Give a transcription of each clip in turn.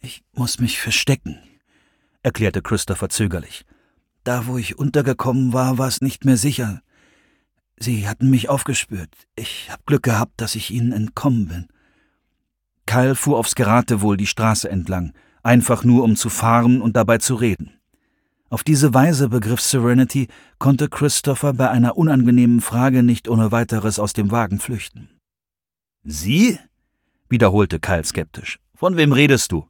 »Ich muss mich verstecken«, erklärte Christopher zögerlich. »Da, wo ich untergekommen war, war es nicht mehr sicher. Sie hatten mich aufgespürt. Ich habe Glück gehabt, dass ich ihnen entkommen bin.« Kyle fuhr aufs Geratewohl die Straße entlang, einfach nur um zu fahren und dabei zu reden. Auf diese Weise, begriff Serenity, konnte Christopher bei einer unangenehmen Frage nicht ohne weiteres aus dem Wagen flüchten. »Sie?« wiederholte Kyle skeptisch. »Von wem redest du?«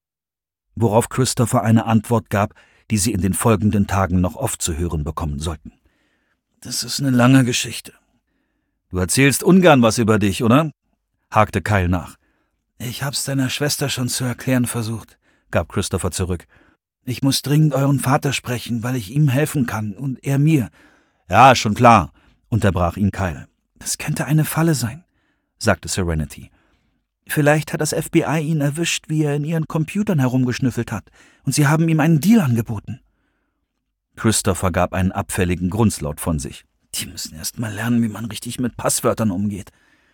Worauf Christopher eine Antwort gab, die sie in den folgenden Tagen noch oft zu hören bekommen sollten. »Das ist eine lange Geschichte.« »Du erzählst ungern was über dich, oder?« hakte Kyle nach. »Ich hab's deiner Schwester schon zu erklären versucht«, gab Christopher zurück. »Ich muss dringend euren Vater sprechen, weil ich ihm helfen kann und er mir.« »Ja, schon klar«, unterbrach ihn Kyle. »Das könnte eine Falle sein«, sagte Serenity. »Vielleicht hat das FBI ihn erwischt, wie er in ihren Computern herumgeschnüffelt hat, und sie haben ihm einen Deal angeboten.« Christopher gab einen abfälligen Grunzlaut von sich. »Die müssen erst mal lernen, wie man richtig mit Passwörtern umgeht.«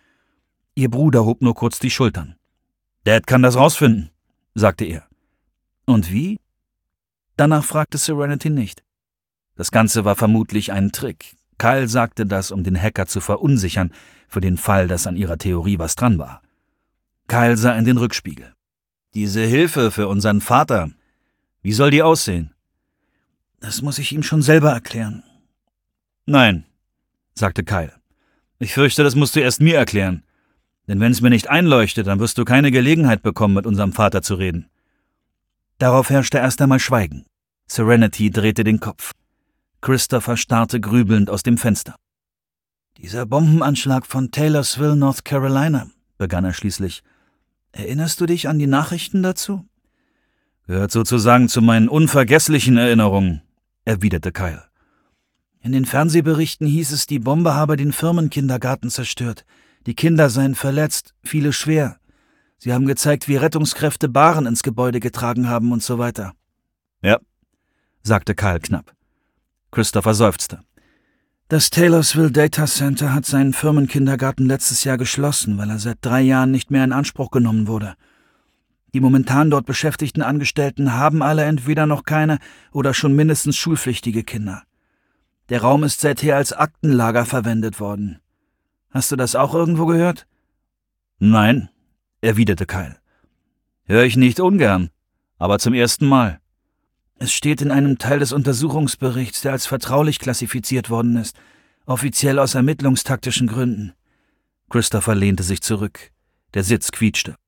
Ihr Bruder hob nur kurz die Schultern. »Dad kann das rausfinden«, sagte er. »Und wie?« Danach fragte Serenity nicht. Das Ganze war vermutlich ein Trick. Kyle sagte das, um den Hacker zu verunsichern, für den Fall, dass an ihrer Theorie was dran war. Kyle sah in den Rückspiegel. »Diese Hilfe für unseren Vater, wie soll die aussehen?« »Das muss ich ihm schon selber erklären.« »Nein«, sagte Kyle. »Ich fürchte, das musst du erst mir erklären. Denn wenn es mir nicht einleuchtet, dann wirst du keine Gelegenheit bekommen, mit unserem Vater zu reden.« Darauf herrschte erst einmal Schweigen. Serenity drehte den Kopf. Christopher starrte grübelnd aus dem Fenster. »Dieser Bombenanschlag von Taylorsville, North Carolina«, begann er schließlich. »Erinnerst du dich an die Nachrichten dazu?« »Gehört sozusagen zu meinen unvergesslichen Erinnerungen«, erwiderte Kyle. »In den Fernsehberichten hieß es, die Bombe habe den Firmenkindergarten zerstört. Die Kinder seien verletzt, viele schwer. Sie haben gezeigt, wie Rettungskräfte Baren ins Gebäude getragen haben und so weiter.« »Ja«, sagte Kyle knapp. Christopher seufzte. »Das Taylorsville Data Center hat seinen Firmenkindergarten letztes Jahr geschlossen, weil er seit 3 Jahren nicht mehr in Anspruch genommen wurde. Die momentan dort beschäftigten Angestellten haben alle entweder noch keine oder schon mindestens schulpflichtige Kinder. Der Raum ist seither als Aktenlager verwendet worden. Hast du das auch irgendwo gehört?« »Nein«, erwiderte Kyle. »Höre ich nicht ungern, aber zum ersten Mal.« »Es steht in einem Teil des Untersuchungsberichts, der als vertraulich klassifiziert worden ist, offiziell aus ermittlungstaktischen Gründen.« Christopher lehnte sich zurück. Der Sitz quietschte.